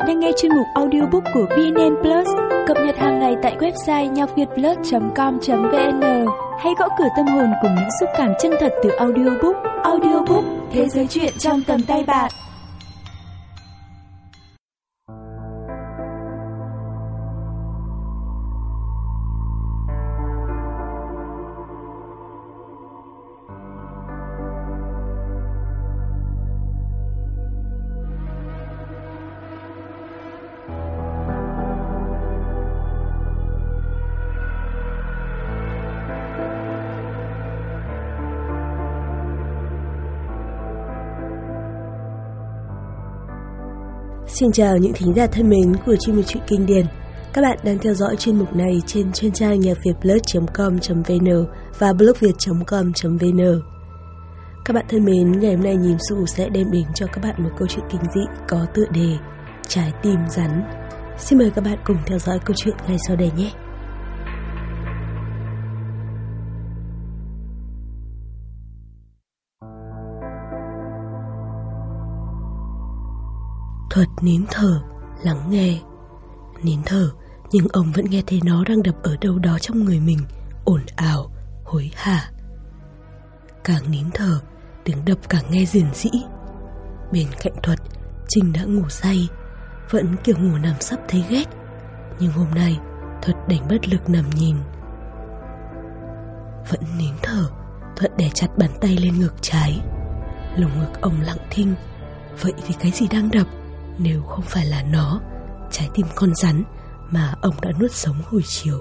bạn đang nghe chuyên mục audiobook của VNN Plus, cập nhật hàng ngày tại website nhocvietplus.com.vn. Hãy gõ cửa tâm hồn cùng những xúc cảm chân thật từ audiobook. Audiobook, thế giới chuyện trong tầm tay bạn. Xin chào những thính giả thân mến của chuyên mục truyện kinh điển. Các bạn đang theo dõi chuyên mục này trên chuyên trang nhocvietplus.com.vn và blogviet.com.vn. Các bạn thân mến, ngày hôm nay Nhím Xù sẽ đem đến cho các bạn một câu chuyện kinh dị có tựa đề Trái tim rắn. Xin mời các bạn cùng theo dõi câu chuyện ngay sau đây nhé. Thuật nín thở, lắng nghe. Nín thở, nhưng ông vẫn nghe thấy nó đang đập ở đâu đó trong người mình, ồn ào, hối hả. Càng nín thở, tiếng đập càng nghe rền rĩ. Bên cạnh Thuật, Trinh đã ngủ say, vẫn kiểu ngủ nằm sấp thấy ghét. Nhưng hôm nay, Thuật đành bất lực nằm nhìn. Vẫn nín thở, Thuận đè chặt bàn tay lên ngực trái. Lồng ngực ông lặng thinh. Vậy thì cái gì đang đập? Nếu không phải là nó, trái tim con rắn mà ông đã nuốt sống hồi chiều.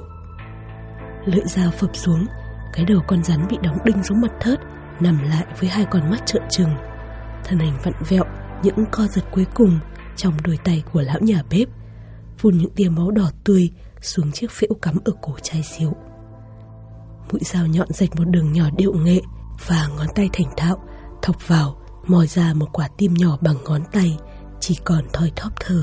Lưỡi dao phập xuống, cái đầu con rắn bị đóng đinh xuống mặt thớt, nằm lại với hai con mắt trợn trừng. Thân hình vặn vẹo, những co giật cuối cùng trong đôi tay của lão nhà bếp, phun những tia máu đỏ tươi xuống chiếc phễu cắm ở cổ chai rượu. Mũi dao nhọn rạch một đường nhỏ điệu nghệ, và ngón tay thành thạo thọc vào, moi ra một quả tim nhỏ bằng ngón tay, chỉ còn thoi thóp thở.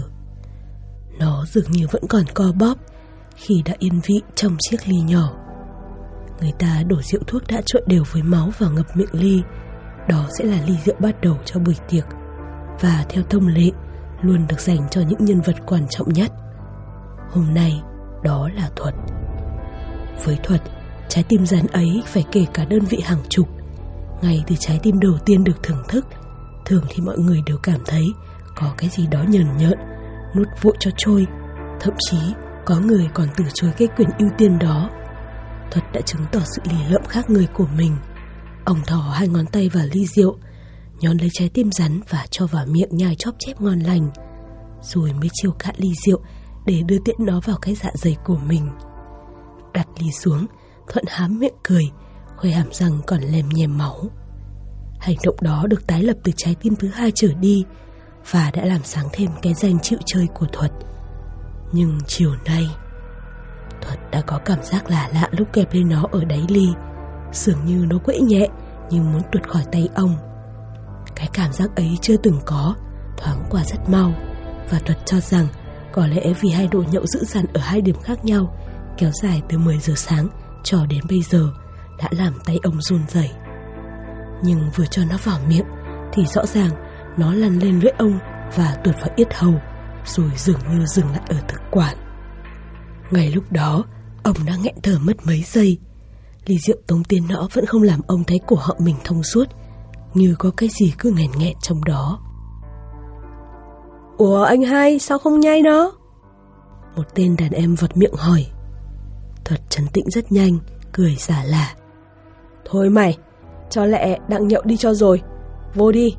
Nó dường như vẫn còn co bóp khi đã yên vị trong chiếc ly nhỏ. Người ta đổ rượu thuốc đã trộn đều với máu vào ngập miệng ly. Đó sẽ là ly rượu bắt đầu cho buổi tiệc, và theo thông lệ luôn được dành cho những nhân vật quan trọng nhất. Hôm nay đó là Thuật. Với Thuật, trái tim rắn ấy phải kể cả đơn vị hàng chục. Ngay từ trái tim đầu tiên được thưởng thức, thường thì mọi người đều cảm thấy có cái gì đó nhờn nhợn, nuốt vội cho trôi. Thậm chí có người còn từ chối cái quyền ưu tiên đó. Thuật đã chứng tỏ sự lì lợm khác người của mình. Ông thò hai ngón tay vào ly rượu, nhón lấy trái tim rắn và cho vào miệng nhai chóp chép ngon lành, rồi mới chiêu cạn ly rượu để đưa tiễn nó vào cái dạ dày của mình. Đặt ly xuống, Thuận hám miệng cười, khoe hàm răng còn lem nhem máu. Hành động đó được tái lập từ trái tim thứ hai trở đi, và đã làm sáng thêm cái danh chịu chơi của Thuật. Nhưng chiều nay, Thuật đã có cảm giác lạ lạ lúc kẹp lên nó ở đáy ly. Dường như nó quẫy nhẹ như muốn tuột khỏi tay ông. Cái cảm giác ấy chưa từng có, thoáng qua rất mau. Và Thuật cho rằng có lẽ vì hai độ nhậu dữ dằn ở hai điểm khác nhau, kéo dài từ 10 giờ sáng cho đến bây giờ, đã làm tay ông run rẩy. Nhưng vừa cho nó vào miệng thì rõ ràng nó lăn lên lưỡi ông và tuột vào yết hầu, rồi dường như dừng lại ở thực quản. Ngay lúc đó, ông đã nghẹn thở mất mấy giây. Ly rượu tống tiến nó vẫn không làm ông thấy cổ họng mình thông suốt, như có cái gì cứ nghẹn nghẹn trong đó. Ủa anh hai, sao không nhai nó? Một tên đàn em vật miệng hỏi. Thuật trấn tĩnh rất nhanh, cười giả lả. Thôi mày, cho lẹ đặng nhậu đi cho rồi, vô đi.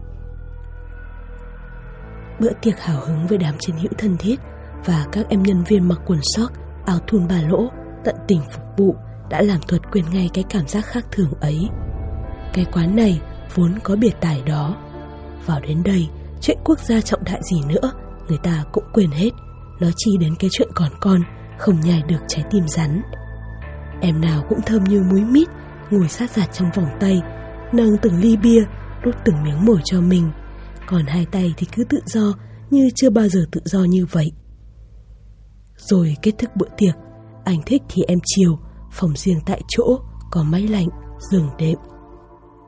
Bữa tiệc hào hứng với đám chiến hữu thân thiết và các em nhân viên mặc quần sóc, áo thun ba lỗ, tận tình phục vụ đã làm Thuật quên ngay cái cảm giác khác thường ấy. Cái quán này vốn có biệt tài đó. Vào đến đây, chuyện quốc gia trọng đại gì nữa người ta cũng quên hết, nói chi đến cái chuyện còn con không nhai được trái tim rắn. Em nào cũng thơm như múi mít, ngồi sát giạt trong vòng tay, nâng từng ly bia, đút từng miếng mồi cho mình. Còn hai tay thì cứ tự do, như chưa bao giờ tự do như vậy. Rồi kết thúc bữa tiệc, anh thích thì em chiều, phòng riêng tại chỗ, có máy lạnh, giường đệm.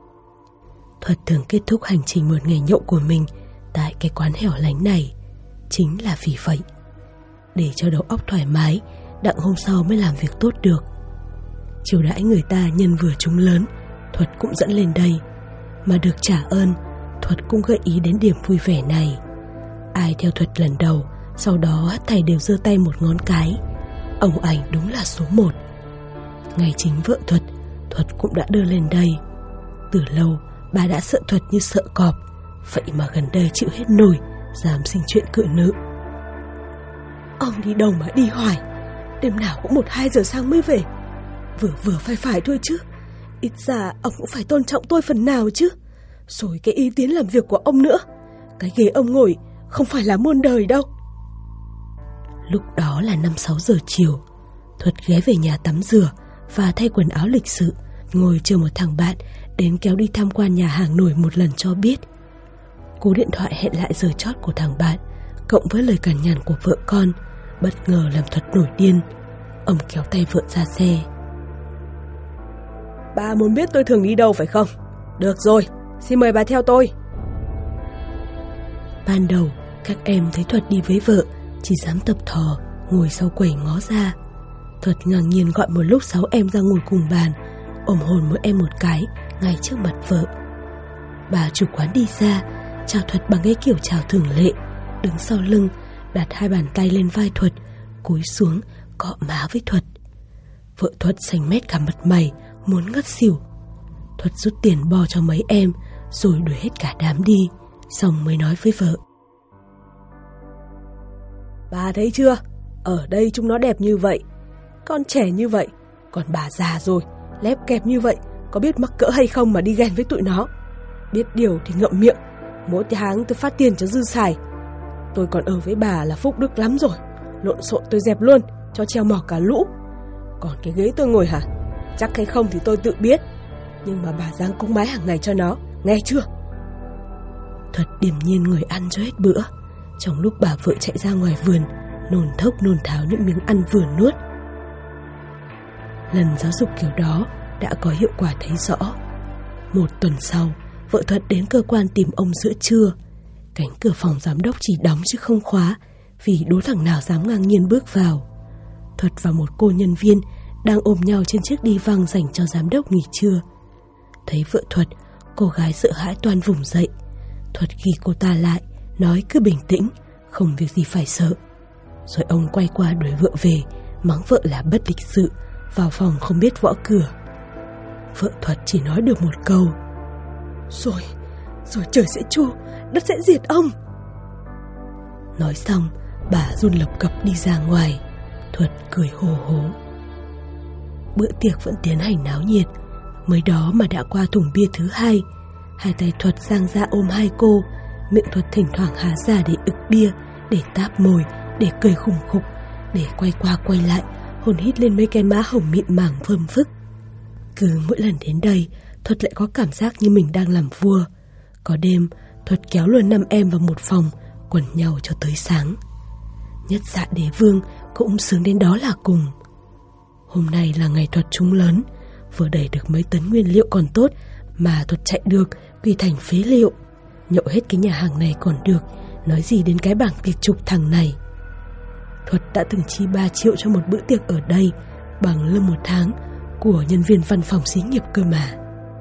Thuật thường kết thúc hành trình một ngày nhậu của mình tại cái quán hẻo lánh này. Chính là vì vậy, để cho đầu óc thoải mái, đặng hôm sau mới làm việc tốt được. Chiều đãi người ta nhân vừa chúng lớn, Thuật cũng dẫn lên đây. Mà được trả ơn, Thuật cũng gợi ý đến điểm vui vẻ này. Ai theo Thuật lần đầu, sau đó thầy đều giơ tay một ngón cái. Ông ảnh đúng là số 1. Ngay chính vợ Thuật cũng đã đưa lên đây. Từ lâu bà đã sợ Thuật như sợ cọp, vậy mà gần đây chịu hết nổi, dám sinh chuyện cự nữ. Ông đi đâu mà đi hoài, đêm nào cũng 1-2 giờ sáng mới về. Vừa phải thôi chứ, ít ra ông cũng phải tôn trọng tôi phần nào chứ. Rồi cái ý tiến làm việc của ông nữa, cái ghế ông ngồi không phải là muôn đời đâu. Lúc đó là 5-6 giờ chiều. Thuật ghé về nhà tắm rửa và thay quần áo lịch sự, ngồi chờ một thằng bạn đến kéo đi tham quan nhà hàng nổi một lần cho biết. Cú điện thoại hẹn lại giờ chót của thằng bạn, cộng với lời cằn nhằn của vợ con, bất ngờ làm Thuật nổi điên. Ông kéo tay vợ ra xe. Bà muốn biết tôi thường đi đâu phải không? Được rồi, xin mời bà theo tôi. Ban đầu các em thấy Thuật đi với vợ chỉ dám tập thò, ngồi sau quầy ngó ra. Thuật ngang nhiên gọi một lúc 6 em ra ngồi cùng bàn, ôm hôn mỗi em một cái ngay trước mặt vợ. Bà chủ quán đi ra, chào Thuật bằng cái kiểu chào thường lệ, đứng sau lưng, đặt 2 bàn tay lên vai Thuật, cúi xuống cọ má với Thuật. Vợ Thuật xanh mét cả mặt mày, muốn ngất xỉu. Thuật rút tiền bo cho mấy em, rồi đuổi hết cả đám đi, xong mới nói với vợ. Bà thấy chưa, ở đây chúng nó đẹp như vậy, con trẻ như vậy, còn bà già rồi, lép kẹp như vậy, có biết mắc cỡ hay không mà đi ghen với tụi nó. Biết điều thì ngậm miệng, mỗi tháng tôi phát tiền cho dư xài. Tôi còn ở với bà là phúc đức lắm rồi, lộn xộn tôi dẹp luôn, cho treo mỏ cả lũ. Còn cái ghế tôi ngồi hả, chắc hay không thì tôi tự biết, nhưng mà bà giang cúng bái hàng ngày cho nó, nghe chưa? Thuật điềm nhiên ngồi ăn cho hết bữa, trong lúc bà vợ chạy ra ngoài vườn, nôn thốc nôn tháo những miếng ăn vừa nuốt. Lần giáo dục kiểu đó đã có hiệu quả thấy rõ. 1 tuần sau, vợ Thuật đến cơ quan tìm ông giữa trưa. Cánh cửa phòng giám đốc chỉ đóng chứ không khóa, vì đố thằng nào dám ngang nhiên bước vào. Thuật và một cô nhân viên đang ôm nhau trên chiếc đi văng dành cho giám đốc nghỉ trưa. Thấy vợ Thuật, cô gái sợ hãi toan vùng dậy. Thuật ghi cô ta lại, nói cứ bình tĩnh, không việc gì phải sợ. Rồi ông quay qua đuổi vợ về, mắng vợ là bất lịch sự, vào phòng không biết gõ cửa. Vợ Thuật chỉ nói được một câu: Rồi trời sẽ chua, đất sẽ diệt ông. Nói xong, bà run lập cập đi ra ngoài. Thuật cười hồ hố. Bữa tiệc vẫn tiến hành náo nhiệt. Mới đó mà đã qua thùng bia thứ 2. 2 tay Thuật giang ra ôm 2 cô, miệng Thuật thỉnh thoảng há ra để ực bia, để táp môi, để cười khùng khục, để quay qua quay lại, hôn hít lên mấy cái má hồng mịn màng phơm phức. Cứ mỗi lần đến đây, Thuật lại có cảm giác như mình đang làm vua. Có đêm, Thuật kéo luôn 5 em vào một phòng, quần nhau cho tới sáng. Nhất Dạ Đế Vương cũng sướng đến đó là cùng. Hôm nay là ngày Thuật trúng lớn, vừa đẩy được mấy tấn nguyên liệu còn tốt mà Thuật chạy được quy thành phế liệu. Nhậu hết cái nhà hàng này còn được, nói gì đến cái bảng tiệc chụp thằng này. Thuật đã từng chi 3 triệu cho một bữa tiệc ở đây, bằng lương 1 tháng của nhân viên văn phòng xí nghiệp cơ mà.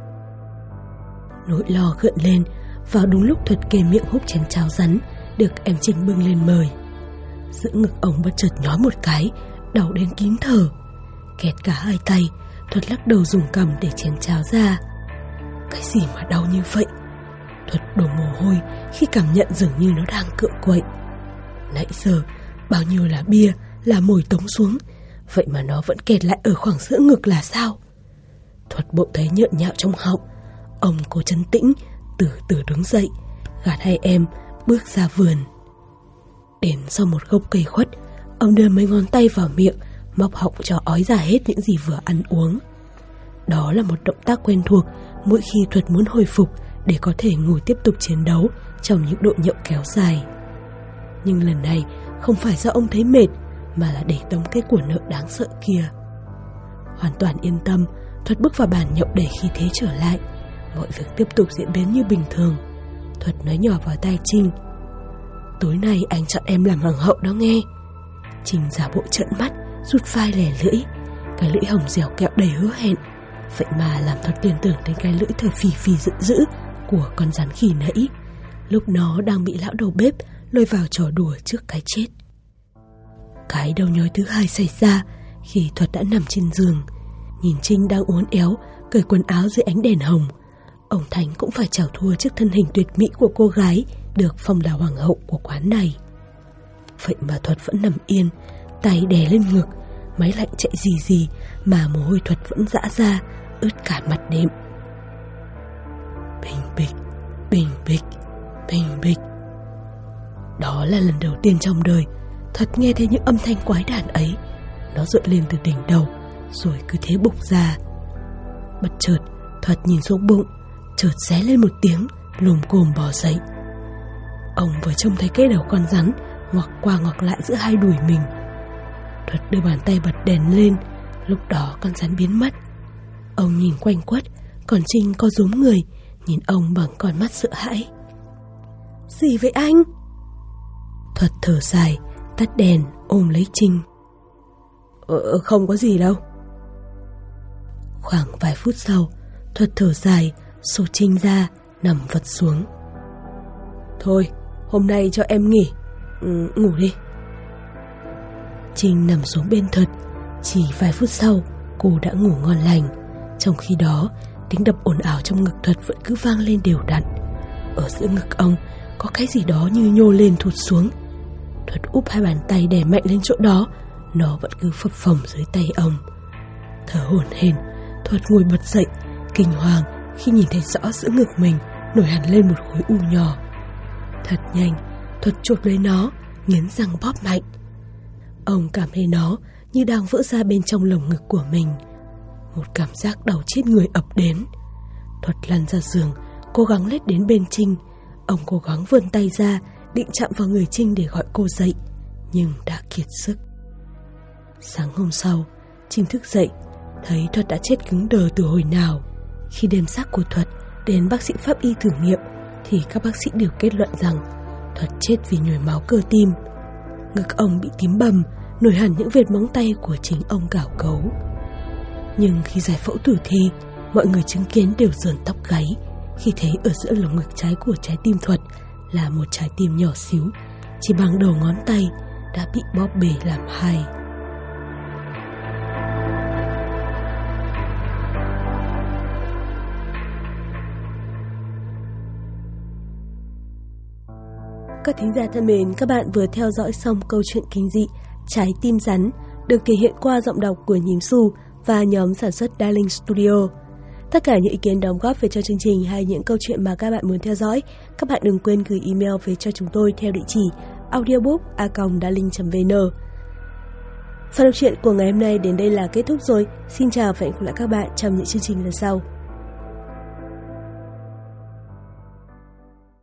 Nỗi lo gợn lên vào đúng lúc Thuật kề miệng húp chén cháo rắn được em Trinh bưng lên mời. Giữa ngực ông bất chợt nhói một cái, đau đến kín thở. Kẹt cả 2 tay, Thuật lắc đầu dùng cằm để chén cháo ra. Cái gì mà đau như vậy? Thuật đổ mồ hôi khi cảm nhận dường như nó đang cựa quậy. Nãy giờ bao nhiêu là bia, là mồi tống xuống, vậy mà nó vẫn kẹt lại ở khoảng giữa ngực là sao? Thuật bỗng thấy nhợn nhạo trong họng. Ông cố trấn tĩnh, từ từ đứng dậy, gạt 2 em bước ra vườn. Đến sau một gốc cây khuất, ông đưa mấy ngón tay vào miệng, móc họng cho ói ra hết những gì vừa ăn uống. Đó là một động tác quen thuộc mỗi khi Thuật muốn hồi phục để có thể ngồi tiếp tục chiến đấu trong những độ nhậu kéo dài. Nhưng lần này không phải do ông thấy mệt, mà là để tống cái của nợ đáng sợ kia. Hoàn toàn yên tâm, Thuật bước vào bàn nhậu để khí thế trở lại. Mọi việc tiếp tục diễn biến như bình thường. Thuật nói nhỏ vào tai Trinh: tối nay anh chọn em làm hoàng hậu đó nghe. Trinh giả bộ trợn mắt, rút vai lè lưỡi. Cái lưỡi hồng dẻo kẹo đầy hứa hẹn. Vậy mà làm Thuật liên tưởng đến cái lưỡi thở phì phì giận dữ của con rắn khi nãy, lúc nó đang bị lão đầu bếp lôi vào trò đùa trước cái chết. Cái đau nhói thứ hai xảy ra khi Thuật đã nằm trên giường, nhìn Trinh đang uốn éo cởi quần áo dưới ánh đèn hồng. Ông Thành cũng phải chào thua trước thân hình tuyệt mỹ của cô gái được phong là hoàng hậu của quán này. Vậy mà Thuật vẫn nằm yên, tay đè lên ngực, máy lạnh chạy rì rì mà mồ hôi Thuật vẫn rã ra, ướt cả mặt đệm. Bình bịch, bình bịch, bình bịch. Đó là lần đầu tiên trong đời Thuật nghe thấy những âm thanh quái đản ấy. Nó dội lên từ đỉnh đầu rồi cứ thế bục ra. Bất chợt Thuật nhìn xuống bụng, chợt ré lên một tiếng, lồm cồm bò dậy. Ông vừa trông thấy cái đầu con rắn ngoặc qua ngoặc lại giữa hai đùi mình. Thuật đưa bàn tay bật đèn lên, lúc đó con rắn biến mất. Ông nhìn quanh quất, còn Trinh co rúm người, nhìn ông bằng con mắt sợ hãi. Gì vậy anh? Thuật thở dài, tắt đèn, ôm lấy Trinh. Không có gì đâu. Khoảng vài phút sau, Thuật thở dài, xô Trinh ra, nằm vật xuống. Thôi, hôm nay cho em nghỉ, ngủ đi. Trinh nằm xuống bên Thuật. Chỉ vài phút sau, cô đã ngủ ngon lành. Trong khi đó, tiếng đập ồn ào trong ngực Thuật vẫn cứ vang lên đều đặn. Ở giữa ngực ông có cái gì đó như nhô lên thụt xuống. Thuật úp hai bàn tay đè mạnh lên chỗ đó, nó vẫn cứ phập phồng dưới tay ông. Thở hổn hển, Thuật ngồi bật dậy, kinh hoàng khi nhìn thấy rõ giữa ngực mình nổi hẳn lên một khối u nhỏ. Thật nhanh, Thuật chộp lấy nó, nghiến răng bóp mạnh. Ông cảm thấy nó như đang vỡ ra bên trong lồng ngực của mình. Một cảm giác đau chết người ập đến. Thuật lăn ra giường, cố gắng lết đến bên Trinh. Ông cố gắng vươn tay ra, định chạm vào người Trinh để gọi cô dậy, nhưng đã kiệt sức. Sáng hôm sau, Trinh thức dậy, thấy Thuật đã chết cứng đờ từ hồi nào. Khi đem xác của Thuật đến bác sĩ pháp y thử nghiệm, thì các bác sĩ đều kết luận rằng Thuật chết vì nhồi máu cơ tim. Ngực ông bị tím bầm, nổi hẳn những vệt móng tay của chính ông cào cấu. Nhưng khi giải phẫu tử thi, mọi người chứng kiến đều rợn tóc gáy khi thấy ở giữa lồng ngực trái của trái tim Thuật là một trái tim nhỏ xíu, chỉ bằng đầu ngón tay, đã bị bóp bể làm hai. Các thính giả thân mến, các bạn vừa theo dõi xong câu chuyện kinh dị Trái tim rắn, được thể hiện qua giọng đọc của Nhím Xu và nhóm sản xuất Darling Studio. Tất cả những ý kiến đóng góp về cho chương trình hay những câu chuyện mà các bạn muốn theo dõi, các bạn đừng quên gửi email về cho chúng tôi theo địa chỉ audiobook@darling.vn. Phần đọc truyện của ngày hôm nay đến đây là kết thúc rồi. Xin chào và hẹn gặp lại các bạn trong những chương trình lần sau.